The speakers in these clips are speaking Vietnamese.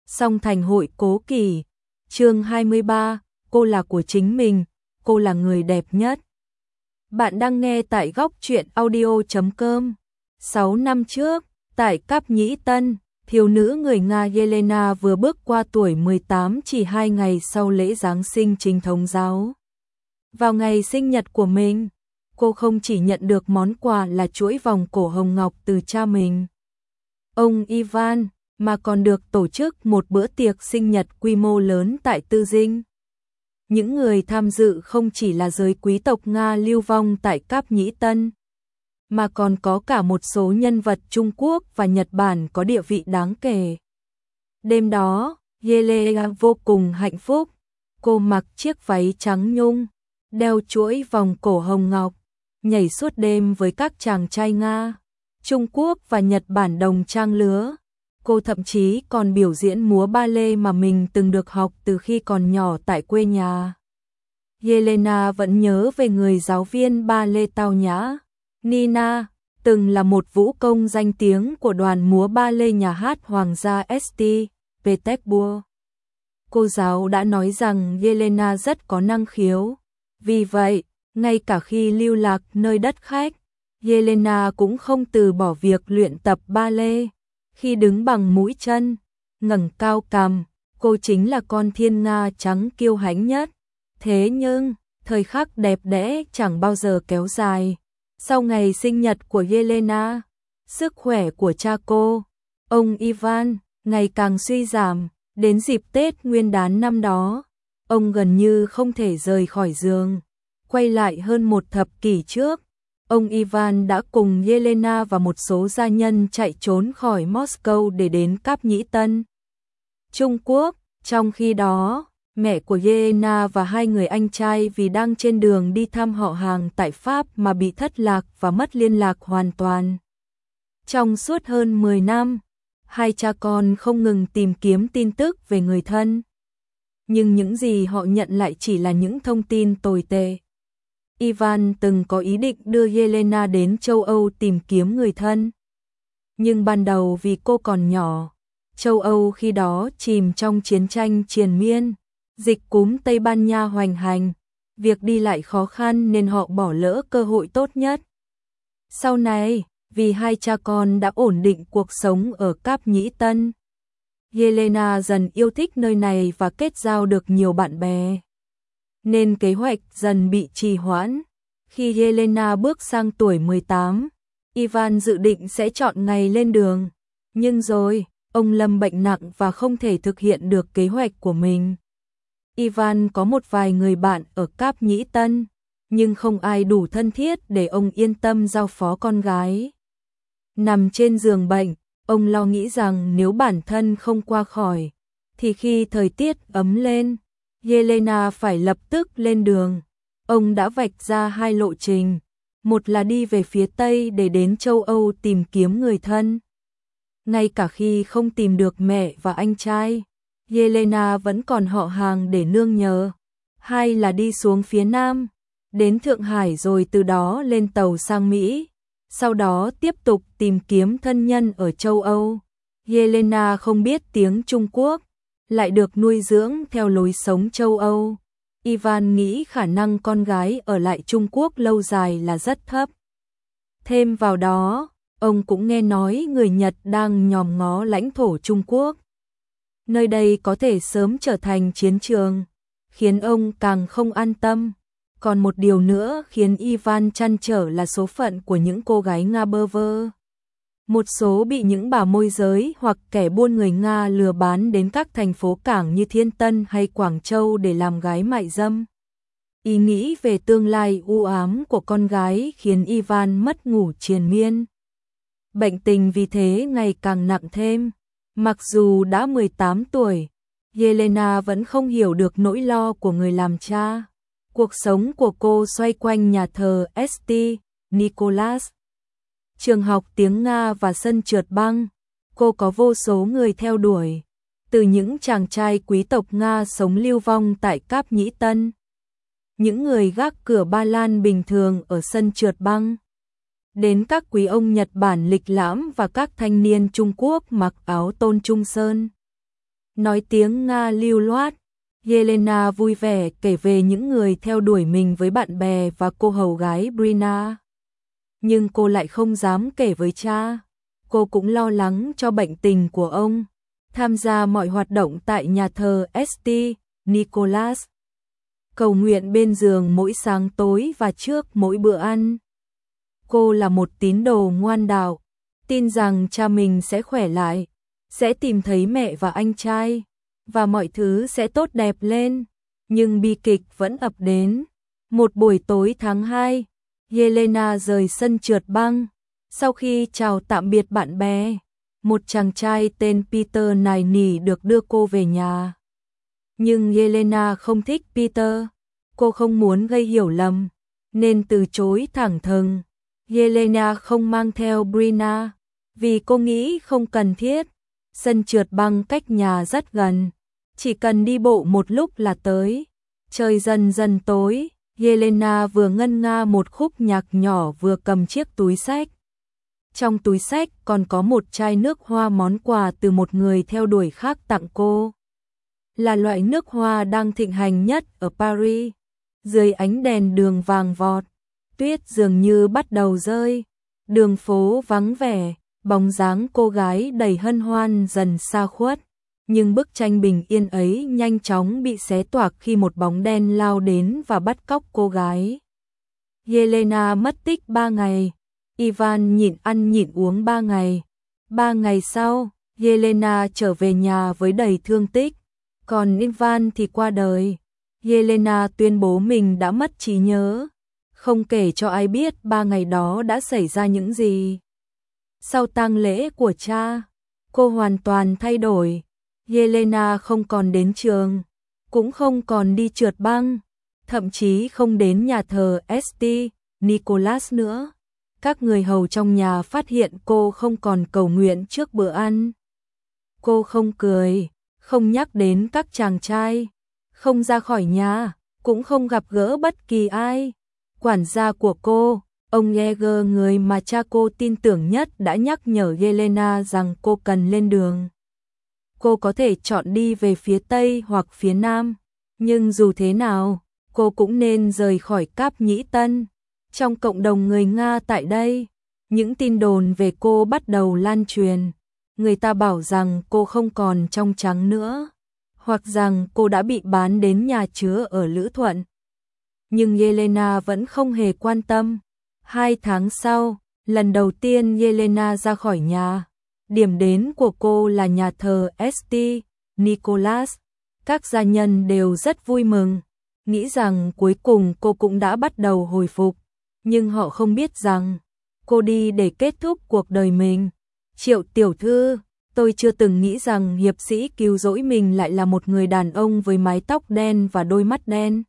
Song thành hội cố kỳ, chương 23, cô là của chính mình, cô là người đẹp nhất. Bạn đang nghe tại góc truyện audio.com. 6 năm trước, tại Cáp Nhĩ Tân, thiếu nữ người Nga Yelena vừa bước qua tuổi 18 chỉ 2 ngày sau lễ Giáng sinh chính thống giáo. Vào ngày sinh nhật của mình, cô không chỉ nhận được món quà là chuỗi vòng cổ hồng ngọc từ cha mình, ông Ivan, mà còn được tổ chức một bữa tiệc sinh nhật quy mô lớn tại Tư Dinh. Những người tham dự không chỉ là giới quý tộc Nga lưu vong tại Cáp Nhĩ Tân, mà còn có cả một số nhân vật Trung Quốc và Nhật Bản có địa vị đáng kể. Đêm đó, Yelena vô cùng hạnh phúc. Cô mặc chiếc váy trắng nhung, đeo chuỗi vòng cổ hồng ngọc, nhảy suốt đêm với các chàng trai Nga, Trung Quốc và Nhật Bản đồng trang lứa. Cô thậm chí còn biểu diễn múa ba lê mà mình từng được học từ khi còn nhỏ tại quê nhà. Yelena vẫn nhớ về người giáo viên ba lê tao nhã, Nina, từng là một vũ công danh tiếng của đoàn múa ba lê nhà hát Hoàng gia St. Petersburg. Cô giáo đã nói rằng Yelena rất có năng khiếu. Vì vậy, ngay cả khi lưu lạc nơi đất khách, Yelena cũng không từ bỏ việc luyện tập ba lê. Khi đứng bằng mũi chân, ngẩng cao cằm, cô chính là con thiên nga trắng kiêu hãnh nhất. Thế nhưng, thời khắc đẹp đẽ chẳng bao giờ kéo dài. Sau ngày sinh nhật của Yelena, sức khỏe của cha cô, ông Ivan, ngày càng suy giảm. Đến dịp Tết Nguyên đán năm đó, ông gần như không thể rời khỏi giường. Quay lại hơn một thập kỷ trước, ông Ivan đã cùng Yelena và một số gia nhân chạy trốn khỏi Moscow để đến Cáp Nhĩ Tân, Trung Quốc. Trong khi đó, mẹ của Yelena và hai người anh trai vì đang trên đường đi thăm họ hàng tại Pháp mà bị thất lạc và mất liên lạc hoàn toàn. Trong suốt hơn 10 năm, hai cha con không ngừng tìm kiếm tin tức về người thân. Nhưng những gì họ nhận lại chỉ là những thông tin tồi tệ. Ivan từng có ý định đưa Yelena đến châu Âu tìm kiếm người thân. Nhưng ban đầu vì cô còn nhỏ, châu Âu khi đó chìm trong chiến tranh triền miên, dịch cúm Tây Ban Nha hoành hành, việc đi lại khó khăn nên họ bỏ lỡ cơ hội tốt nhất. Sau này, vì hai cha con đã ổn định cuộc sống ở Cáp Nhĩ Tân, Yelena dần yêu thích nơi này và kết giao được nhiều bạn bè. Nên kế hoạch dần bị trì hoãn. Khi Yelena bước sang tuổi 18, Ivan dự định sẽ chọn ngày lên đường. Nhưng rồi, ông lâm bệnh nặng và không thể thực hiện được kế hoạch của mình. Ivan có một vài người bạn ở Cáp Nhĩ Tân, nhưng không ai đủ thân thiết để ông yên tâm giao phó con gái. Nằm trên giường bệnh, ông lo nghĩ rằng nếu bản thân không qua khỏi, thì khi thời tiết ấm lên, Yelena phải lập tức lên đường. Ông đã vạch ra hai lộ trình, một là đi về phía Tây để đến châu Âu tìm kiếm người thân. Ngay cả khi không tìm được mẹ và anh trai, Yelena vẫn còn họ hàng để nương nhờ. Hai là đi xuống phía Nam, đến Thượng Hải rồi từ đó lên tàu sang Mỹ. Sau đó tiếp tục tìm kiếm thân nhân ở châu Âu. Yelena không biết tiếng Trung Quốc, lại được nuôi dưỡng theo lối sống châu Âu. Ivan nghĩ khả năng con gái ở lại Trung Quốc lâu dài là rất thấp. Thêm vào đó, ông cũng nghe nói người Nhật đang nhòm ngó lãnh thổ Trung Quốc. Nơi đây có thể sớm trở thành chiến trường, khiến ông càng không an tâm. Còn một điều nữa khiến Ivan trăn trở là số phận của những cô gái Nga bơ vơ. Một số bị những bà môi giới hoặc kẻ buôn người Nga lừa bán đến các thành phố cảng như Thiên Tân hay Quảng Châu để làm gái mại dâm. Ý nghĩ về tương lai u ám của con gái khiến Ivan mất ngủ triền miên. Bệnh tình vì thế ngày càng nặng thêm. Mặc dù đã 18 tuổi, Yelena vẫn không hiểu được nỗi lo của người làm cha. Cuộc sống của cô xoay quanh nhà thờ St. Nicholas, trường học tiếng Nga và sân trượt băng. Cô có vô số người theo đuổi, từ những chàng trai quý tộc Nga sống lưu vong tại Cáp Nhĩ Tân, những người gác cửa Ba Lan bình thường ở sân trượt băng, đến các quý ông Nhật Bản lịch lãm và các thanh niên Trung Quốc mặc áo tôn trung sơn. nói tiếng Nga lưu loát. Yelena vui vẻ kể về những người theo đuổi mình với bạn bè và cô hầu gái Brina. Nhưng cô lại không dám kể với cha. Cô cũng lo lắng cho bệnh tình của ông. Tham gia mọi hoạt động tại nhà thờ St. Nicholas. Cầu nguyện bên giường mỗi sáng tối và trước mỗi bữa ăn. Cô là một tín đồ ngoan đạo, tin rằng cha mình sẽ khỏe lại, sẽ tìm thấy mẹ và anh trai, và mọi thứ sẽ tốt đẹp lên. Nhưng bi kịch vẫn ập đến. Một buổi tối tháng 2, Yelena rời sân trượt băng. Sau khi chào tạm biệt bạn bè, một chàng trai tên Peter nài nỉ được đưa cô về nhà. Nhưng Yelena không thích Peter. Cô không muốn gây hiểu lầm, nên từ chối thẳng thừng. Yelena không mang theo Brina, vì cô nghĩ không cần thiết. Sân trượt băng cách nhà rất gần, chỉ cần đi bộ một lúc là tới. Trời dần dần tối, Yelena vừa ngân nga một khúc nhạc nhỏ vừa cầm chiếc túi xách. Trong túi xách còn có một chai nước hoa món quà từ một người theo đuổi khác tặng cô. Là loại nước hoa đang thịnh hành nhất ở Paris. Dưới ánh đèn đường vàng vọt, tuyết dường như bắt đầu rơi. Đường phố vắng vẻ, bóng dáng cô gái đầy hân hoan dần xa khuất. Nhưng bức tranh bình yên ấy nhanh chóng bị xé toạc khi một bóng đen lao đến và bắt cóc cô gái. Yelena mất tích 3 ngày. Ivan nhịn ăn nhịn uống 3 ngày. 3 ngày sau, Yelena trở về nhà với đầy thương tích. Còn Ivan thì qua đời. Yelena tuyên bố mình đã mất trí nhớ, không kể cho ai biết 3 ngày đó đã xảy ra những gì. Sau tang lễ của cha, cô hoàn toàn thay đổi. Yelena không còn đến trường, cũng không còn đi trượt băng, thậm chí không đến nhà thờ St. Nicholas nữa. Các người hầu trong nhà phát hiện cô không còn cầu nguyện trước bữa ăn. Cô không cười, không nhắc đến các chàng trai, không ra khỏi nhà, cũng không gặp gỡ bất kỳ ai. Quản gia của cô, ông Yeager, người mà cha cô tin tưởng nhất, đã nhắc nhở Yelena rằng cô cần lên đường. Cô có thể chọn đi về phía Tây hoặc phía Nam, nhưng dù thế nào, cô cũng nên rời khỏi Cáp Nhĩ Tân. Trong cộng đồng người Nga tại đây, những tin đồn về cô bắt đầu lan truyền. Người ta bảo rằng cô không còn trong trắng nữa, hoặc rằng cô đã bị bán đến nhà chứa ở Lữ Thuận. Nhưng Yelena vẫn không hề quan tâm. 2 tháng sau, lần đầu tiên Yelena ra khỏi nhà. Điểm đến của cô là nhà thờ St. Nicholas. Các gia nhân đều rất vui mừng, nghĩ rằng cuối cùng cô cũng đã bắt đầu hồi phục. Nhưng họ không biết rằng cô đi để kết thúc cuộc đời mình. Triệu tiểu thư, tôi chưa từng nghĩ rằng hiệp sĩ cứu rỗi mình lại là một người đàn ông với mái tóc đen và đôi mắt đen.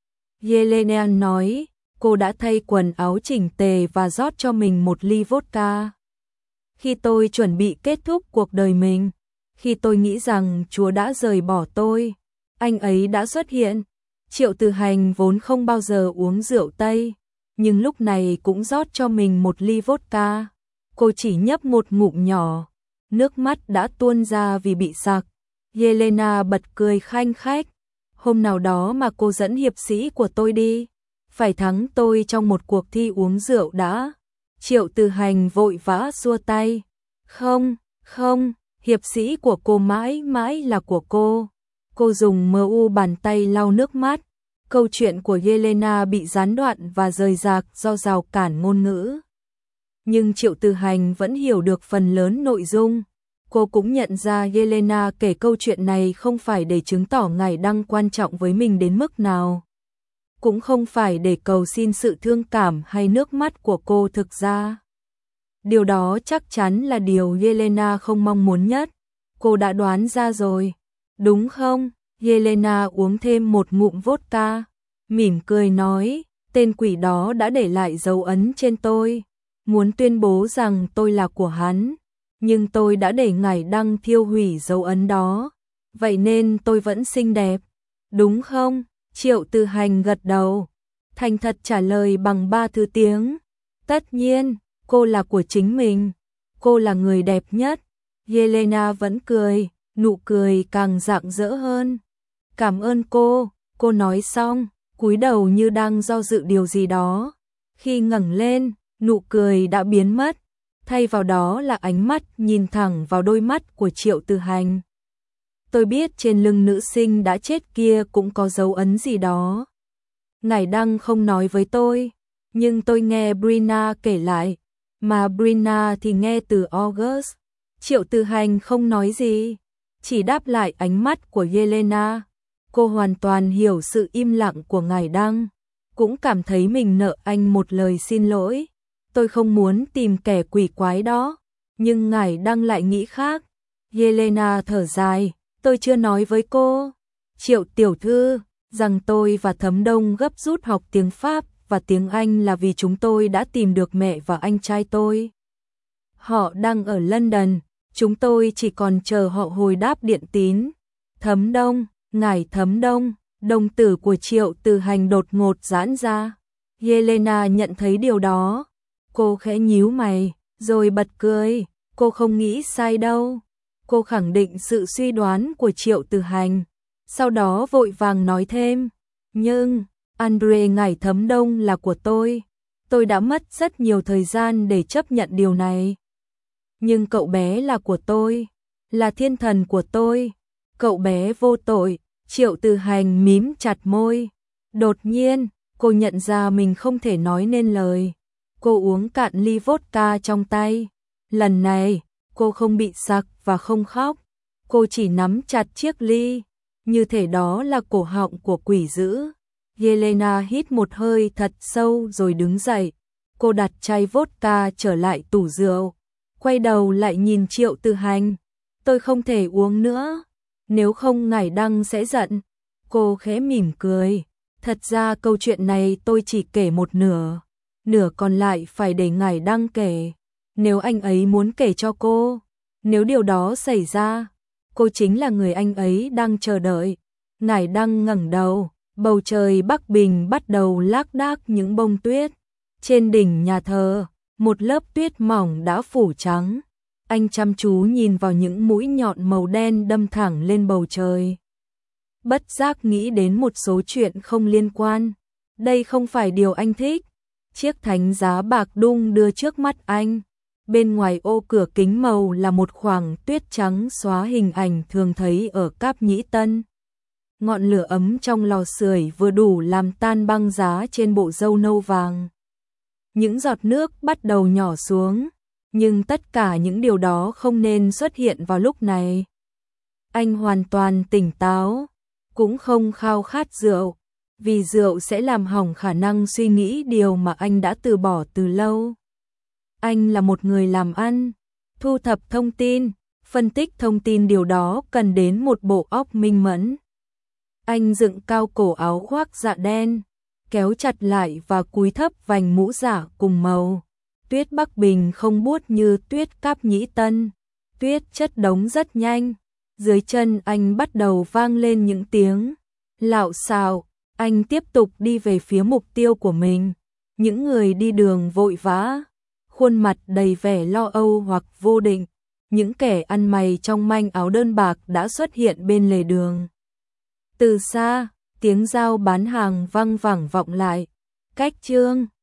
Yelena nói, cô đã thay quần áo chỉnh tề và rót cho mình một ly vodka. Khi tôi chuẩn bị kết thúc cuộc đời mình, khi tôi nghĩ rằng Chúa đã rời bỏ tôi, anh ấy đã xuất hiện. Triệu Từ Hành vốn không bao giờ uống rượu Tây, nhưng lúc này cũng rót cho mình một ly vodka. Cô chỉ nhấp một ngụm nhỏ, nước mắt đã tuôn ra vì bị sặc. Yelena bật cười khanh khách. Hôm nào đó mà cô dẫn hiệp sĩ của tôi đi, phải thắng tôi trong một cuộc thi uống rượu đã. Triệu Từ Hành vội vã xua tay. Không, không, hiệp sĩ của cô mãi mãi là của cô. Cô dùng bàn tay lau nước mắt. Câu chuyện của Yelena bị gián đoạn và rời rạc do rào cản ngôn ngữ. Nhưng Triệu Từ Hành vẫn hiểu được phần lớn nội dung. Cô cũng nhận ra Yelena kể câu chuyện này không phải để chứng tỏ ngài đang quan trọng với mình đến mức nào. Cũng không phải để cầu xin sự thương cảm hay nước mắt của cô thực ra. Điều đó chắc chắn là điều Yelena không mong muốn nhất. Cô đã đoán ra rồi, đúng không? Yelena uống thêm một ngụm vodka, mỉm cười nói, tên quỷ đó đã để lại dấu ấn trên tôi, muốn tuyên bố rằng tôi là của hắn, nhưng tôi đã để ngải đăng thiêu hủy dấu ấn đó, vậy nên tôi vẫn xinh đẹp, đúng không? Triệu Từ Hành gật đầu, thành thật trả lời bằng 3 thứ tiếng. Tất nhiên, cô là của chính mình, cô là người đẹp nhất. Yelena vẫn cười, nụ cười càng rạng rỡ hơn. Cảm ơn cô nói xong, cúi đầu như đang do dự điều gì đó. Khi ngẩng lên, nụ cười đã biến mất, thay vào đó là ánh mắt nhìn thẳng vào đôi mắt của Triệu Từ Hành. Tôi biết trên lưng nữ sinh đã chết kia cũng có dấu ấn gì đó. Ngải Đăng không nói với tôi, nhưng tôi nghe Brina kể lại, mà Brina thì nghe từ August. Triệu Từ Hành không nói gì, chỉ đáp lại ánh mắt của Yelena. Cô hoàn toàn hiểu sự im lặng của Ngải Đăng, cũng cảm thấy mình nợ anh một lời xin lỗi. Tôi không muốn tìm kẻ quỷ quái đó, nhưng Ngải Đăng lại nghĩ khác. Yelena thở dài, tôi chưa nói với cô, Triệu tiểu thư, rằng tôi và Thấm Đông gấp rút học tiếng Pháp và tiếng Anh là vì chúng tôi đã tìm được mẹ và anh trai tôi. Họ đang ở London, chúng tôi chỉ còn chờ họ hồi đáp điện tín. Thấm Đông, Ngải Thấm Đông, đồng tử của Triệu Từ Hành đột ngột giãn ra. Yelena nhận thấy điều đó. Cô khẽ nhíu mày, rồi bật cười. Cô không nghĩ sai đâu. Cô khẳng định sự suy đoán của Triệu Từ Hành. Sau đó vội vàng nói thêm. Nhưng, Andre Ngải Thấm Đông là của tôi. Tôi đã mất rất nhiều thời gian để chấp nhận điều này. Nhưng cậu bé là của tôi, là thiên thần của tôi. Cậu bé vô tội. Triệu Từ Hành mím chặt môi. Đột nhiên, cô nhận ra mình không thể nói nên lời. Cô uống cạn ly vodka trong tay. Lần này, cô không bị sặc và không khóc. Cô chỉ nắm chặt chiếc ly, như thể đó là cổ họng của quỷ dữ. Yelena hít một hơi thật sâu rồi đứng dậy. Cô đặt chai vodka trở lại tủ rượu, quay đầu lại nhìn Triệu Từ Hành. Tôi không thể uống nữa, nếu không Ngải Đăng sẽ giận. Cô khẽ mỉm cười. Thật ra câu chuyện này tôi chỉ kể một nửa, nửa còn lại phải để Ngải Đăng kể. Nếu anh ấy muốn kể cho cô, nếu điều đó xảy ra, cô chính là người anh ấy đang chờ đợi. Ngải Đăng ngẩng đầu, bầu trời Bắc Bình bắt đầu lác đác những bông tuyết. Trên đỉnh nhà thờ, một lớp tuyết mỏng đã phủ trắng. Anh chăm chú nhìn vào những mũi nhọn màu đen đâm thẳng lên bầu trời. Bất giác nghĩ đến một số chuyện không liên quan. Đây không phải điều anh thích. Chiếc thánh giá bạc đung đưa trước mắt anh. Bên ngoài ô cửa kính màu là một khoảng tuyết trắng xóa hình ảnh thường thấy ở Cáp Nhĩ Tân. Ngọn lửa ấm trong lò sưởi vừa đủ làm tan băng giá trên bộ râu nâu vàng. Những giọt nước bắt đầu nhỏ xuống, nhưng tất cả những điều đó không nên xuất hiện vào lúc này. Anh hoàn toàn tỉnh táo, cũng không khao khát rượu, vì rượu sẽ làm hỏng khả năng suy nghĩ điều mà anh đã từ bỏ từ lâu. Anh là một người làm ăn, thu thập thông tin, phân tích thông tin, điều đó cần đến một bộ óc minh mẫn. Anh dựng cao cổ áo khoác dạ đen, kéo chặt lại và cúi thấp vành mũ giả cùng màu. Tuyết Bắc Bình không buốt như tuyết Cáp Nhĩ Tân, tuyết chất đống rất nhanh. Dưới chân anh bắt đầu vang lên những tiếng lạo xạo. Anh tiếp tục đi về phía mục tiêu của mình. Những người đi đường vội vã, khuôn mặt đầy vẻ lo âu hoặc vô định. Những kẻ ăn mày trong manh áo đơn bạc đã xuất hiện bên lề đường. Từ xa, tiếng dao bán hàng văng vẳng vọng lại. Cách Trương